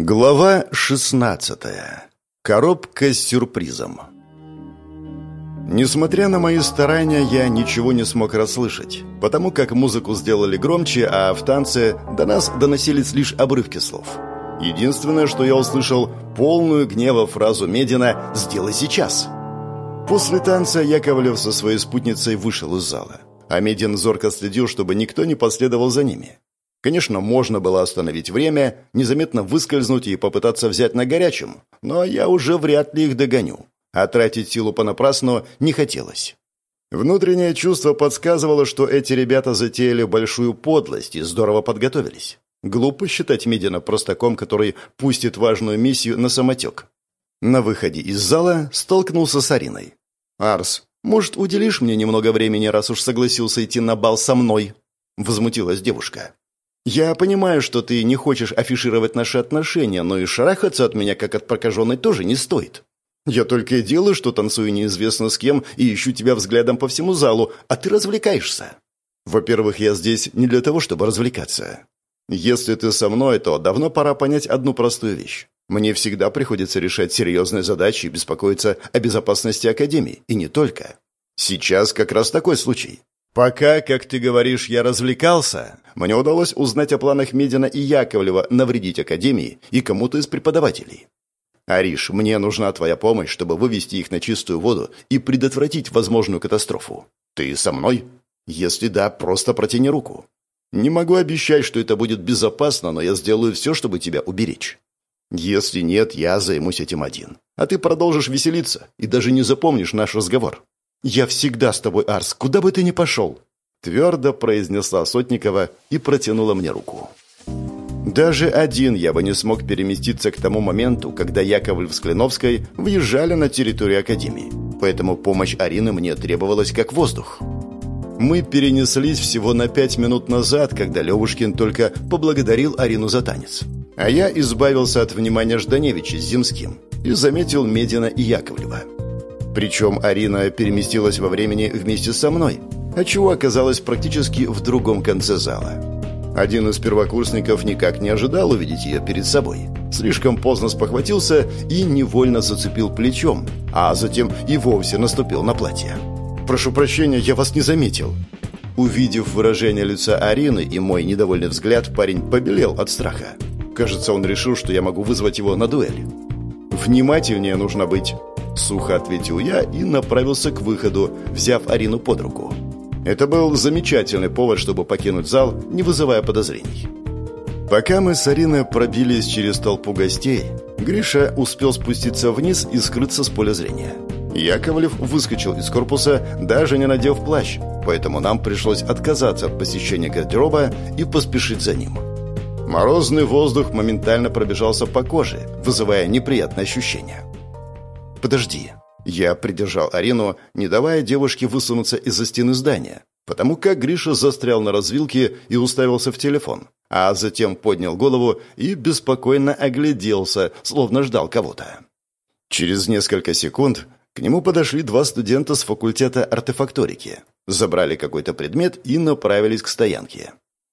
Глава 16. Коробка с сюрпризом. Несмотря на мои старания, я ничего не смог расслышать, потому как музыку сделали громче, а в танце до нас доносились лишь обрывки слов. Единственное, что я услышал, полную гнева фразу Медина «Сделай сейчас». После танца Яковлев со своей спутницей вышел из зала, а Медин зорко следил, чтобы никто не последовал за ними. Конечно, можно было остановить время, незаметно выскользнуть и попытаться взять на горячем, но я уже вряд ли их догоню, а тратить силу понапрасну не хотелось. Внутреннее чувство подсказывало, что эти ребята затеяли большую подлость и здорово подготовились. Глупо считать Медина простаком, который пустит важную миссию на самотек. На выходе из зала столкнулся с Ариной. «Арс, может, уделишь мне немного времени, раз уж согласился идти на бал со мной?» – возмутилась девушка. «Я понимаю, что ты не хочешь афишировать наши отношения, но и шарахаться от меня, как от прокаженной, тоже не стоит. Я только и делаю, что танцую неизвестно с кем и ищу тебя взглядом по всему залу, а ты развлекаешься. Во-первых, я здесь не для того, чтобы развлекаться. Если ты со мной, то давно пора понять одну простую вещь. Мне всегда приходится решать серьезные задачи и беспокоиться о безопасности Академии, и не только. Сейчас как раз такой случай. Пока, как ты говоришь, я развлекался, мне удалось узнать о планах Медина и Яковлева навредить Академии и кому-то из преподавателей. Ариш, мне нужна твоя помощь, чтобы вывести их на чистую воду и предотвратить возможную катастрофу. Ты со мной? Если да, просто протяни руку. Не могу обещать, что это будет безопасно, но я сделаю все, чтобы тебя уберечь. Если нет, я займусь этим один. А ты продолжишь веселиться и даже не запомнишь наш разговор. «Я всегда с тобой, Арс, куда бы ты ни пошел!» Твердо произнесла Сотникова и протянула мне руку. Даже один я бы не смог переместиться к тому моменту, когда Яковлев с Клиновской въезжали на территорию Академии, поэтому помощь Арины мне требовалась как воздух. Мы перенеслись всего на 5 минут назад, когда Левушкин только поблагодарил Арину за танец. А я избавился от внимания Жданевича с Зимским и заметил Медина и Яковлева. Причем Арина переместилась во времени вместе со мной, отчего оказалась практически в другом конце зала. Один из первокурсников никак не ожидал увидеть ее перед собой. Слишком поздно спохватился и невольно зацепил плечом, а затем и вовсе наступил на платье. «Прошу прощения, я вас не заметил». Увидев выражение лица Арины и мой недовольный взгляд, парень побелел от страха. Кажется, он решил, что я могу вызвать его на дуэль. «Внимательнее нужно быть», — сухо ответил я и направился к выходу, взяв Арину под руку. Это был замечательный повод, чтобы покинуть зал, не вызывая подозрений. Пока мы с Ариной пробились через толпу гостей, Гриша успел спуститься вниз и скрыться с поля зрения. Яковлев выскочил из корпуса, даже не надев плащ, поэтому нам пришлось отказаться от посещения гардероба и поспешить за ним. Морозный воздух моментально пробежался по коже, вызывая неприятные ощущения. «Подожди». Я придержал Арину, не давая девушке высунуться из-за стены здания, потому как Гриша застрял на развилке и уставился в телефон, а затем поднял голову и беспокойно огляделся, словно ждал кого-то. Через несколько секунд к нему подошли 2 студента с факультета артефакторики, забрали какой-то предмет и направились к стоянке.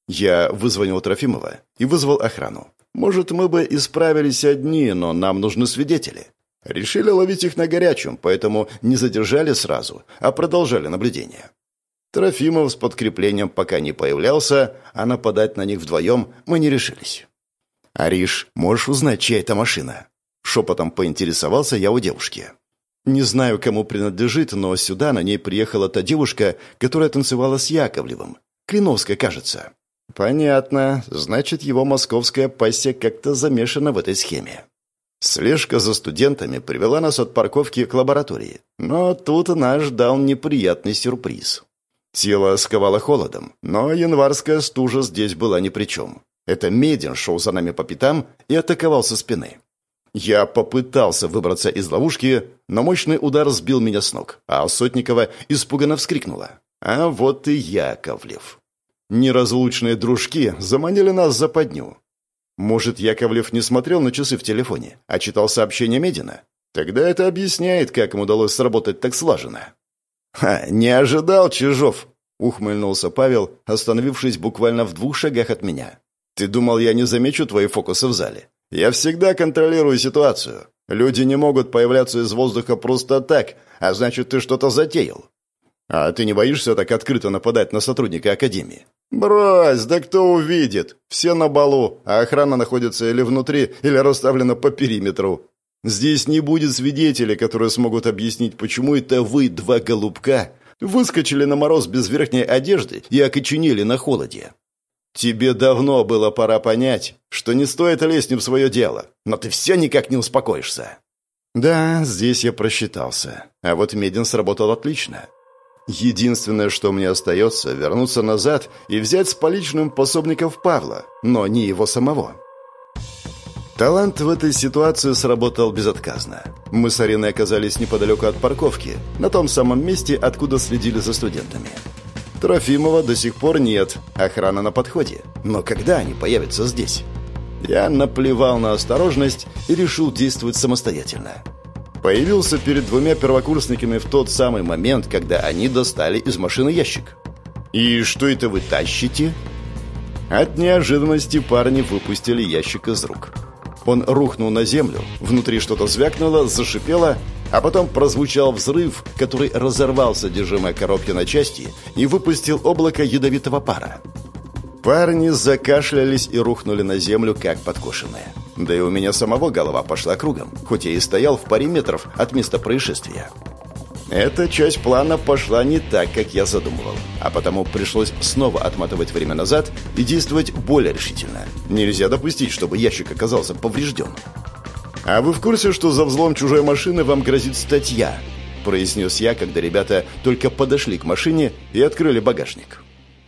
Я вызвонил Трофимова и вызвал охрану. Может, мы бы и справились одни, но нам нужны свидетели. Решили ловить их на горячем, поэтому не задержали сразу, а продолжали наблюдение. Трофимов с подкреплением пока не появлялся, а нападать на них вдвоем мы не решились. «Ариш, можешь узнать, чья это машина?» Шепотом поинтересовался я у девушки. «Не знаю, кому принадлежит, но сюда на ней приехала та девушка, которая танцевала с Яковлевым. Клиновская, кажется». «Понятно. Значит, его московская пассия как-то замешана в этой схеме». Слежка за студентами привела нас от парковки к лаборатории, но тут нас ждал неприятный сюрприз. Тело сковало холодом, но январская стужа здесь была ни при чем. Это Медин шел за нами по пятам и атаковал со спины. Я попытался выбраться из ловушки, но мощный удар сбил меня с ног, а Сотникова испуганно вскрикнула. А вот и Яковлев. Неразлучные дружки заманили нас в западню. Может, Яковлев не смотрел на часы в телефоне, а читал сообщение Медина? Тогда это объясняет, как им удалось сработать так слаженно. Не ожидал, Чижов!» — ухмыльнулся Павел, остановившись буквально в 2 шагах от меня. «Ты думал, я не замечу твои фокусы в зале? Я всегда контролирую ситуацию. Люди не могут появляться из воздуха просто так, а значит, ты что-то затеял. А ты не боишься так открыто нападать на сотрудника Академии? Брось, да кто увидит? Все на балу, а охрана находится или внутри, или расставлена по периметру. Здесь не будет свидетелей, которые смогут объяснить, почему это вы, два голубка, выскочили на мороз без верхней одежды и окоченели на холоде. Тебе давно было пора понять, что не стоит лезть не в свое дело, но ты все никак не успокоишься. Да, здесь я просчитался, а вот Медин сработал отлично. Единственное, что мне остается, вернуться назад и взять с поличным пособников Павла, но не его самого. Талант в этой ситуации сработал безотказно. Мы с Ариной оказались неподалеку от парковки, на том самом месте, откуда следили за студентами. Трофимова до сих пор нет, охрана на подходе. Но когда они появятся здесь? Я наплевал на осторожность и решил действовать самостоятельно. Появился перед двумя первокурсниками в тот самый момент, когда они достали из машины ящик. «И что это вы тащите?» От неожиданности парни выпустили ящик из рук. Он рухнул на землю, внутри что-то звякнуло, зашипело, а потом прозвучал взрыв, который разорвал содержимое коробки на части и выпустил облако ядовитого пара. Парни закашлялись и рухнули на землю, как подкошенные. Да и у меня самого голова пошла кругом, хоть я и стоял в паре метров от места происшествия. Эта часть плана пошла не так, как я задумывал, а потому пришлось снова отматывать время назад и действовать более решительно. Нельзя допустить, чтобы ящик оказался поврежден. «А вы в курсе, что за взлом чужой машины вам грозит статья?» – произнес я, когда ребята только подошли к машине и открыли багажник.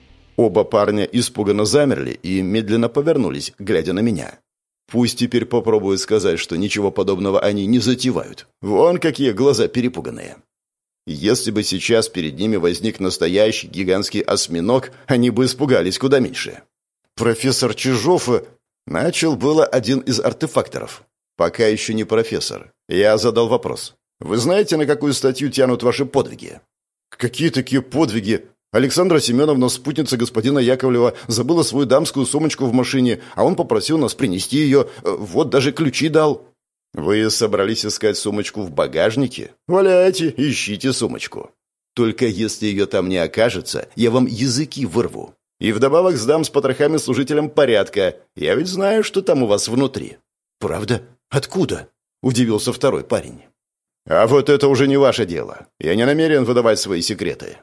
Оба парня испуганно замерли и медленно повернулись, глядя на меня. Пусть теперь попробуют сказать, что ничего подобного они не затевают. Вон какие глаза перепуганные. Если бы сейчас перед ними возник настоящий гигантский осьминог, они бы испугались куда меньше. «Профессор Чижов...» Начал было один из артефакторов. Пока еще не профессор. Я задал вопрос. «Вы знаете, на какую статью тянут ваши подвиги?» «Какие такие подвиги? Александра Семеновна, спутница господина Яковлева, забыла свою дамскую сумочку в машине, а он попросил нас принести ее. Вот даже ключи дал». «Вы собрались искать сумочку в багажнике? Валяйте, ищите сумочку. Только если ее там не окажется, я вам языки вырву. И вдобавок сдам с потрохами служителям порядка. Я ведь знаю, что там у вас внутри». «Правда? Откуда?» – удивился второй парень. «А вот это уже не ваше дело. Я не намерен выдавать свои секреты».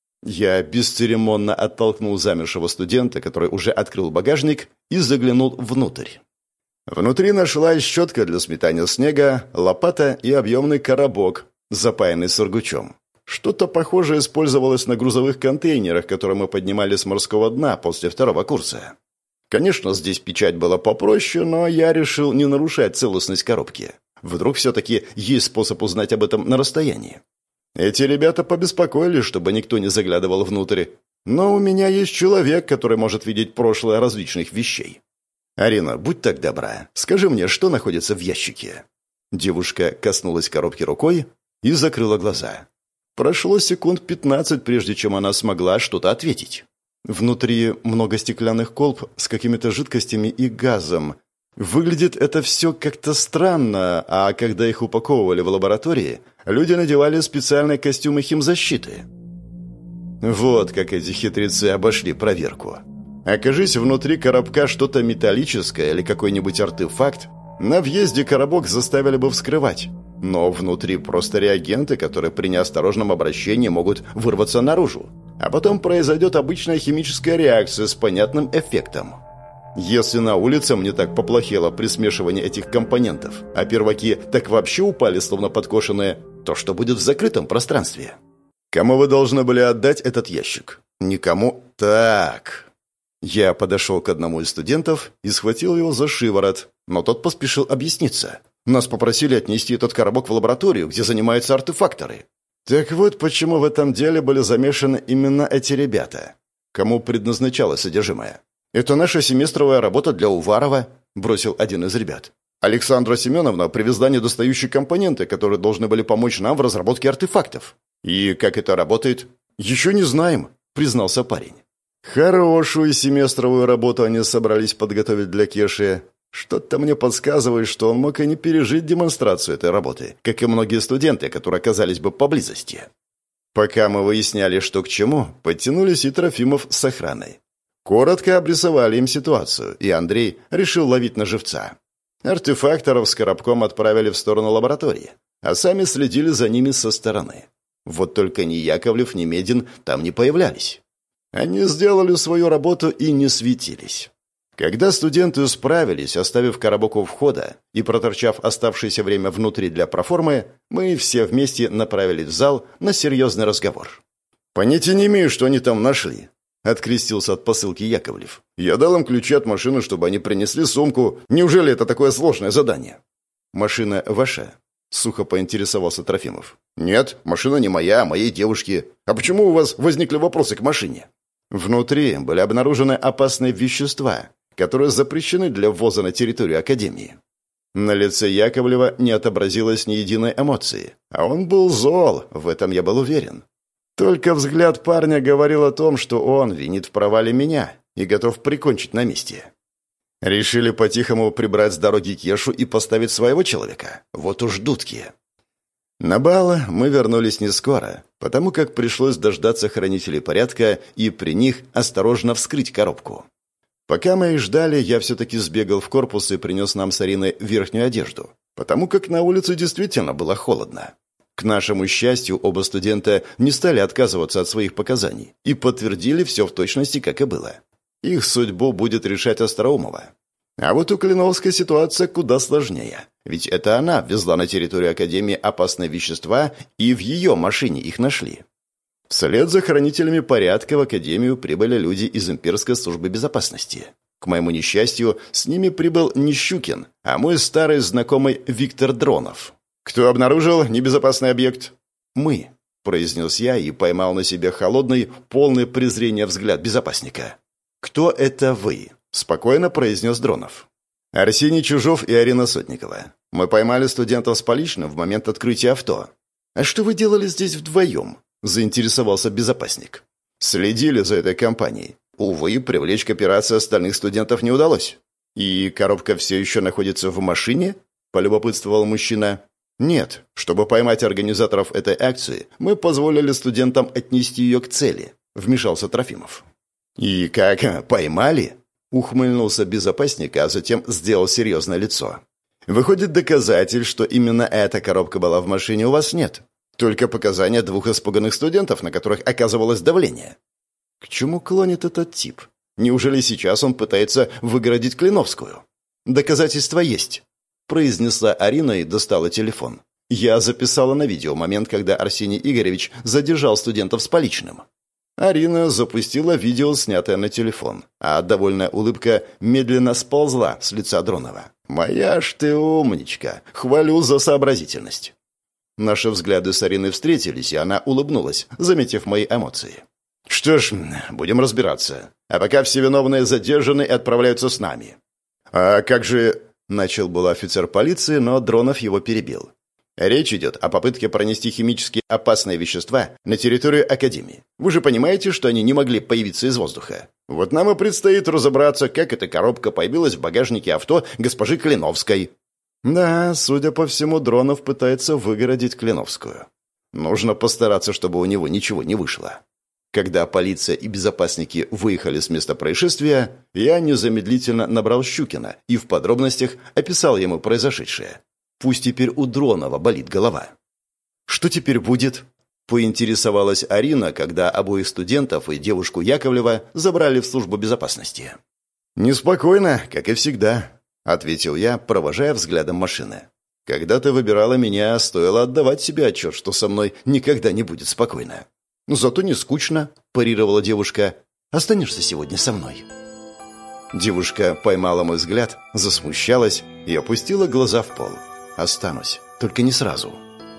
Я бесцеремонно оттолкнул замершего студента, который уже открыл багажник, и заглянул внутрь. Внутри нашлась щетка для сметания снега, лопата и объемный коробок, запаянный сургучом. Что-то похожее использовалось на грузовых контейнерах, которые мы поднимали с морского дна после второго курса. Конечно, здесь печать была попроще, но я решил не нарушать целостность коробки. Вдруг все-таки есть способ узнать об этом на расстоянии. Эти ребята побеспокоились, чтобы никто не заглядывал внутрь. Но у меня есть человек, который может видеть прошлое различных вещей. «Арина, будь так добра, скажи мне, что находится в ящике?» Девушка коснулась коробки рукой и закрыла глаза. Прошло секунд 15, прежде чем она смогла что-то ответить. Внутри много стеклянных колб с какими-то жидкостями и газом. Выглядит это все как-то странно, а когда их упаковывали в лаборатории, люди надевали специальные костюмы химзащиты. Вот как эти хитрецы обошли проверку. Окажись внутри коробка что-то металлическое или какой-нибудь артефакт, на въезде коробок заставили бы вскрывать. Но внутри просто реагенты, которые при неосторожном обращении могут вырваться наружу. А потом произойдет обычная химическая реакция с понятным эффектом. Если на улице мне так поплохело при смешивании этих компонентов, а перваки так вообще упали, словно подкошенные, то что будет в закрытом пространстве? Кому вы должны были отдать этот ящик? Никому. Так. Я подошел к одному из студентов и схватил его за шиворот, но тот поспешил объясниться. Нас попросили отнести этот коробок в лабораторию, где занимаются артефакторы. Так вот, почему в этом деле были замешаны именно эти ребята. Кому предназначалось содержимое? «Это наша семестровая работа для Уварова», – бросил один из ребят. «Александра Семеновна привезла недостающие компоненты, которые должны были помочь нам в разработке артефактов. И как это работает?» «Еще не знаем», – признался парень. Хорошую семестровую работу они собрались подготовить для Кеши. Что-то мне подсказывает, что он мог и не пережить демонстрацию этой работы, как и многие студенты, которые оказались бы поблизости. Пока мы выясняли, что к чему, подтянулись и Трофимов с охраной. Коротко обрисовали им ситуацию, и Андрей решил ловить на живца. Артефакторов с коробком отправили в сторону лаборатории, а сами следили за ними со стороны. Вот только ни Яковлев, ни Медин там не появлялись. Они сделали свою работу и не светились. Когда студенты справились, оставив коробок у входа и проторчав оставшееся время внутри для проформы, мы все вместе направились в зал на серьезный разговор. «Понятия не имею, что они там нашли», — открестился от посылки Яковлев. «Я дал им ключи от машины, чтобы они принесли сумку. Неужели это такое сложное задание?» «Машина ваша?» — сухо поинтересовался Трофимов. «Нет, машина не моя, а моей девушки. А почему у вас возникли вопросы к машине?» «Внутри были обнаружены опасные вещества, которые запрещены для ввоза на территорию Академии». На лице Яковлева не отобразилось ни единой эмоции, а он был зол, в этом я был уверен. Только взгляд парня говорил о том, что он винит в провале меня и готов прикончить на месте. Решили по-тихому прибрать с дороги Кешу и поставить своего человека? Вот уж дудки. На бал мы вернулись не скоро, потому как пришлось дождаться хранителей порядка и при них осторожно вскрыть коробку. Пока мы их ждали, я все-таки сбегал в корпус и принес нам с Ариной верхнюю одежду, потому как на улице действительно было холодно. К нашему счастью, оба студента не стали отказываться от своих показаний и подтвердили все в точности, как и было. Их судьбу будет решать Остроумова. А вот у Клиновской ситуация куда сложнее, ведь это она везла на территорию Академии опасные вещества, и в ее машине их нашли. Вслед за хранителями порядка в Академию прибыли люди из Имперской службы безопасности. К моему несчастью, с ними прибыл не Щукин, а мой старый знакомый Виктор Дронов. «Кто обнаружил небезопасный объект?» «Мы», — произнес я и поймал на себе холодный, полный презрения взгляд безопасника. «Кто это вы?» — спокойно произнес Дронов. «Арсений Чужов и Арина Сотникова. Мы поймали студентов с поличным в момент открытия авто». «А что вы делали здесь вдвоем?» — заинтересовался безопасник. «Следили за этой компанией. Увы, привлечь к операции остальных студентов не удалось». «И коробка все еще находится в машине?» — полюбопытствовал мужчина. «Нет. Чтобы поймать организаторов этой акции, мы позволили студентам отнести ее к цели», — вмешался Трофимов. «И как, поймали?» — ухмыльнулся безопасник, а затем сделал серьезное лицо. «Выходит, доказательств, что именно эта коробка была в машине, у вас нет. Только показания двух испуганных студентов, на которых оказывалось давление». К чему клонит этот тип? Неужели сейчас он пытается выгородить Клиновскую? «Доказательства есть», — произнесла Арина и достала телефон. «Я записала на видео момент, когда Арсений Игоревич задержал студентов с поличным». Арина запустила видео, снятое на телефон, а довольная улыбка медленно сползла с лица Дронова. «Моя ж ты умничка! Хвалю за сообразительность!» Наши взгляды с Ариной встретились, и она улыбнулась, заметив мои эмоции. «Что ж, будем разбираться. А пока все виновные задержаны и отправляются с нами». «А как же...» — начал был офицер полиции, но Дронов его перебил. «Речь идет о попытке пронести химически опасные вещества на территорию Академии. Вы же понимаете, что они не могли появиться из воздуха. Вот нам и предстоит разобраться, как эта коробка появилась в багажнике авто госпожи Клиновской». Да, судя по всему, Дронов пытается выгородить Клиновскую. Нужно постараться, чтобы у него ничего не вышло. Когда полиция и безопасники выехали с места происшествия, я незамедлительно набрал Щукина и в подробностях описал ему произошедшее. Пусть теперь у Дронова болит голова. «Что теперь будет?» — поинтересовалась Арина, когда обоих студентов и девушку Яковлева забрали в службу безопасности. «Неспокойно, как и всегда», — ответил я, провожая взглядом машины. «Когда ты выбирала меня, стоило отдавать себе отчет, что со мной никогда не будет спокойно». «Зато не скучно», — парировала девушка. «Останешься сегодня со мной». Девушка поймала мой взгляд, засмущалась и опустила глаза в пол. «Останусь, только не сразу».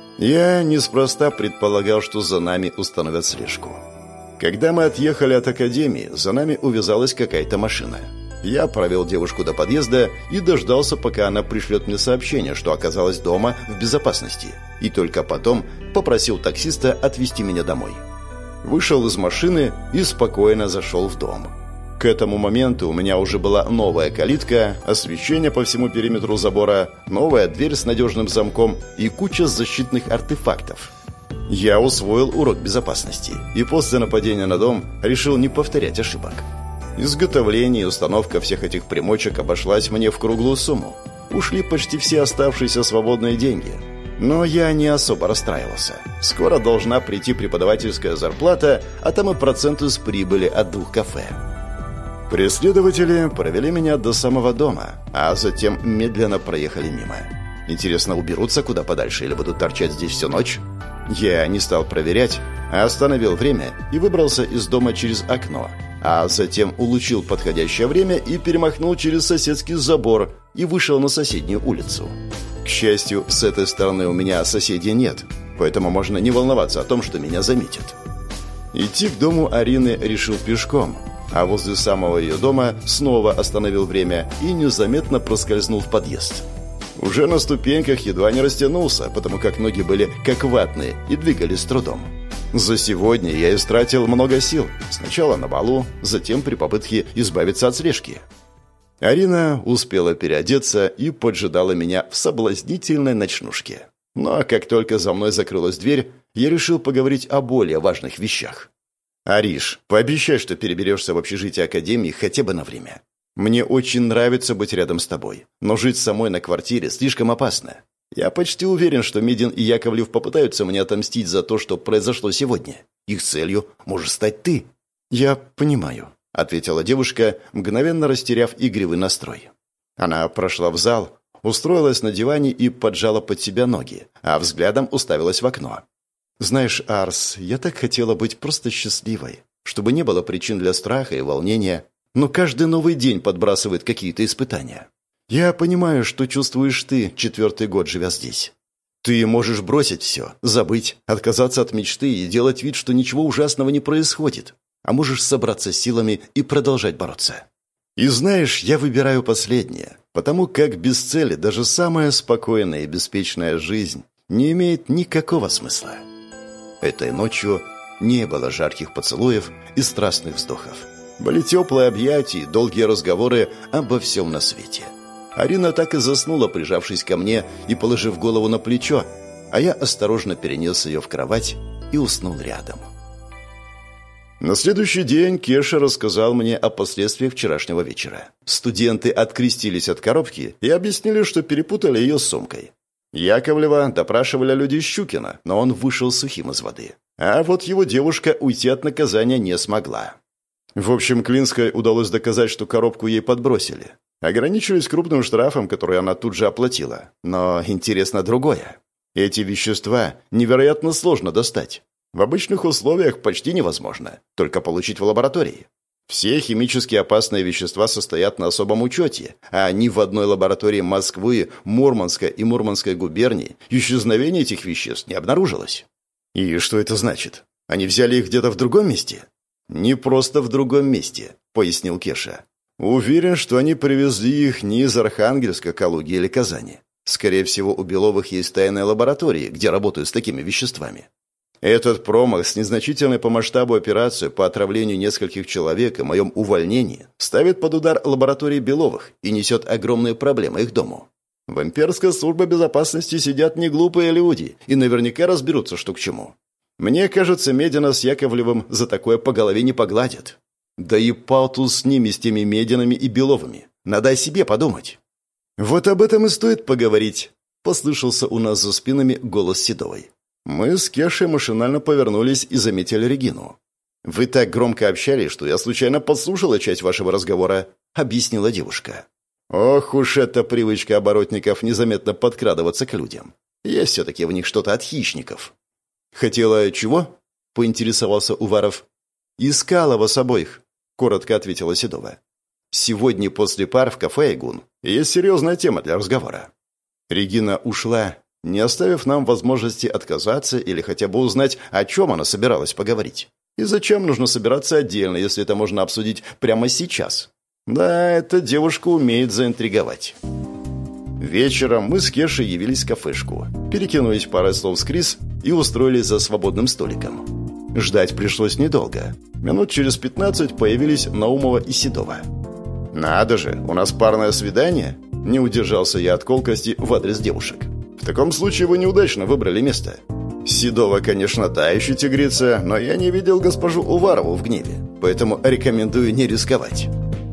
Я неспроста предполагал, что за нами установят слежку. Когда мы отъехали от академии, за нами увязалась какая-то машина. Я провел девушку до подъезда и дождался, пока она пришлет мне сообщение, что оказалась дома в безопасности, и только потом попросил таксиста отвезти меня домой. Вышел из машины и спокойно зашел в дом. К этому моменту у меня уже была новая калитка, освещение по всему периметру забора, новая дверь с надежным замком и куча защитных артефактов. Я усвоил урок безопасности и после нападения на дом решил не повторять ошибок. Изготовление и установка всех этих примочек обошлась мне в круглую сумму. Ушли почти все оставшиеся свободные деньги. Но я не особо расстраивался. Скоро должна прийти преподавательская зарплата, а там и проценты с прибыли от 2 кафе. Преследователи провели меня до самого дома, а затем медленно проехали мимо. Интересно, уберутся куда подальше или будут торчать здесь всю ночь? Я не стал проверять, а остановил время и выбрался из дома через окно, а затем улучил подходящее время и перемахнул через соседский забор и вышел на соседнюю улицу. К счастью, с этой стороны у меня соседей нет, поэтому можно не волноваться о том, что меня заметят. Идти к дому Арины решил пешком, а возле самого ее дома снова остановил время и незаметно проскользнул в подъезд. Уже на ступеньках едва не растянулся, потому как ноги были как ватные и двигались с трудом. За сегодня я истратил много сил. Сначала на балу, затем при попытке избавиться от слежки. Арина успела переодеться и поджидала меня в соблазнительной ночнушке. Но как только за мной закрылась дверь, я решил поговорить о более важных вещах. «Ариш, пообещай, что переберешься в общежитие Академии хотя бы на время. Мне очень нравится быть рядом с тобой, но жить самой на квартире слишком опасно. Я почти уверен, что Медин и Яковлев попытаются мне отомстить за то, что произошло сегодня. Их целью можешь стать ты». «Я понимаю», — ответила девушка, мгновенно растеряв игривый настрой. Она прошла в зал, устроилась на диване и поджала под себя ноги, а взглядом уставилась в окно. «Знаешь, Арс, я так хотела быть просто счастливой, чтобы не было причин для страха и волнения, но каждый новый день подбрасывает какие-то испытания. Я понимаю, что чувствуешь ты, 4-й год живя здесь. Ты можешь бросить все, забыть, отказаться от мечты и делать вид, что ничего ужасного не происходит, а можешь собраться силами и продолжать бороться. И знаешь, я выбираю последнее, потому как без цели даже самая спокойная и беспечная жизнь не имеет никакого смысла». Этой ночью не было жарких поцелуев и страстных вздохов. Были теплые объятия и долгие разговоры обо всем на свете. Арина так и заснула, прижавшись ко мне и положив голову на плечо, а я осторожно перенес ее в кровать и уснул рядом. На следующий день Кеша рассказал мне о последствиях вчерашнего вечера. Студенты открестились от коробки и объяснили, что перепутали ее с сумкой. Яковлева допрашивали люди Щукина, но он вышел сухим из воды. А вот его девушка уйти от наказания не смогла. В общем, Клинской удалось доказать, что коробку ей подбросили. Ограничились крупным штрафом, который она тут же оплатила. Но интересно другое. Эти вещества невероятно сложно достать. В обычных условиях почти невозможно, только получить в лаборатории. Все химически опасные вещества состоят на особом учете, а ни в одной лаборатории Москвы, Мурманска и Мурманской губернии исчезновение этих веществ не обнаружилось. И что это значит? Они взяли их где-то в другом месте? Не просто в другом месте, пояснил Кеша. Уверен, что они привезли их не из Архангельска, Калуги или Казани. Скорее всего, у Беловых есть тайные лаборатории, где работают с такими веществами. Этот промах с незначительной по масштабу операцией по отравлению нескольких человек и моем увольнении ставит под удар лаборатории Беловых и несет огромные проблемы их дому. В имперской службе безопасности сидят неглупые люди и наверняка разберутся, что к чему. Мне кажется, Медина с Яковлевым за такое по голове не погладят. Да и палту с ними, с теми Мединами и Беловыми. Надо о себе подумать. Вот об этом и стоит поговорить, послышался у нас за спинами голос Седовой. Мы с Кешей машинально повернулись и заметили Регину. «Вы так громко общались, что я случайно подслушала часть вашего разговора», — объяснила девушка. «Ох уж эта привычка оборотников незаметно подкрадываться к людям. Есть все-таки в них что-то от хищников». «Хотела чего?» — поинтересовался Уваров. «Искала вас обоих», — коротко ответила Седова. «Сегодня после пар в кафе «Игун» есть серьезная тема для разговора». Регина ушла, не оставив нам возможности отказаться или хотя бы узнать, о чем она собиралась поговорить. И зачем нужно собираться отдельно, если это можно обсудить прямо сейчас? Да, эта девушка умеет заинтриговать. Вечером мы с Кешей явились в кафешку, перекинулись парой слов с Крис и устроились за свободным столиком. Ждать пришлось недолго. Минут через 15 появились Наумова и Седова. «Надо же, у нас парное свидание?» Не удержался я от колкости в адрес девушек. «В таком случае вы неудачно выбрали место. Седова, конечно, та еще тигрица, но я не видел госпожу Уварову в гневе, поэтому рекомендую не рисковать».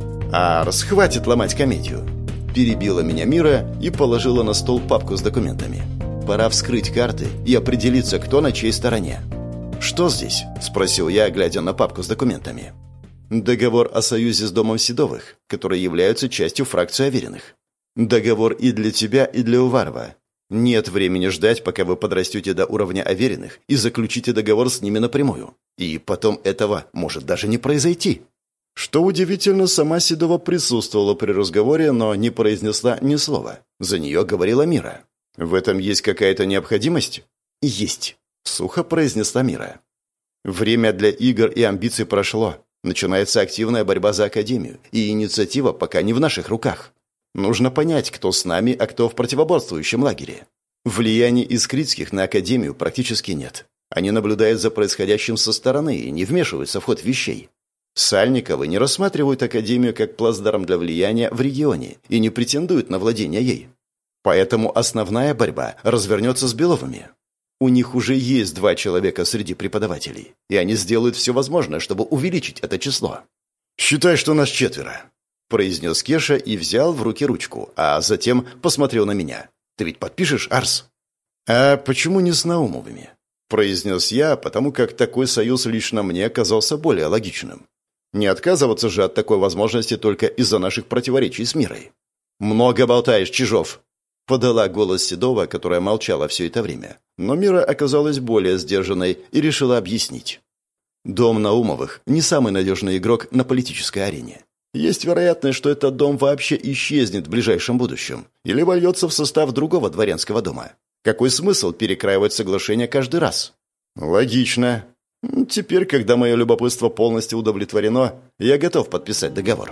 «Арс, хватит ломать комедию!» Перебила меня Мира и положила на стол папку с документами. «Пора вскрыть карты и определиться, кто на чьей стороне». «Что здесь?» – спросил я, глядя на папку с документами. «Договор о союзе с домом Седовых, которые являются частью фракции Авериных. Договор и для тебя, и для Уварова. Нет времени ждать, пока вы подрастете до уровня Авериных и заключите договор с ними напрямую. И потом этого может даже не произойти». Что удивительно, сама Седова присутствовала при разговоре, но не произнесла ни слова. За нее говорила Мира. «В этом есть какая-то необходимость?» «Есть», — сухо произнесла Мира. «Время для игр и амбиций прошло. Начинается активная борьба за Академию, и инициатива пока не в наших руках. Нужно понять, кто с нами, а кто в противоборствующем лагере. Влияния искритских на Академию практически нет. Они наблюдают за происходящим со стороны и не вмешиваются в ход вещей. Сальниковы не рассматривают Академию как плацдарм для влияния в регионе и не претендуют на владение ей. Поэтому основная борьба развернется с Беловыми. У них уже есть 2 человека среди преподавателей, и они сделают все возможное, чтобы увеличить это число». «Считай, что нас 4», – произнес Кеша и взял в руки ручку, а затем посмотрел на меня. «Ты ведь подпишешь, Арс?» «А почему не с Наумовыми?» – произнес я, потому как такой союз лично мне казался более логичным. Не отказываться же от такой возможности только из-за наших противоречий с Мирой. «Много болтаешь, Чижов!» — подала голос Седова, которая молчала все это время. Но Мира оказалась более сдержанной и решила объяснить. «Дом Наумовых — не самый надежный игрок на политической арене. Есть вероятность, что этот дом вообще исчезнет в ближайшем будущем или вольется в состав другого дворянского дома. Какой смысл перекраивать соглашение каждый раз?» «Логично. Теперь, когда мое любопытство полностью удовлетворено, я готов подписать договор».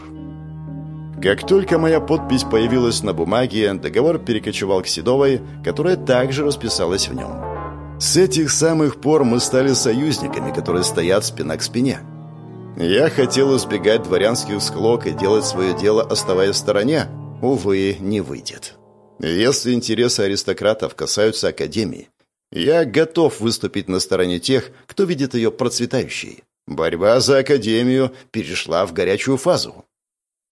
Как только моя подпись появилась на бумаге, договор перекочевал к Седовой, которая также расписалась в нем. С этих самых пор мы стали союзниками, которые стоят спина к спине. Я хотел избегать дворянских склок и делать свое дело, оставаясь в стороне. Увы, не выйдет. Если интересы аристократов касаются Академии, я готов выступить на стороне тех, кто видит ее процветающей. Борьба за Академию перешла в горячую фазу.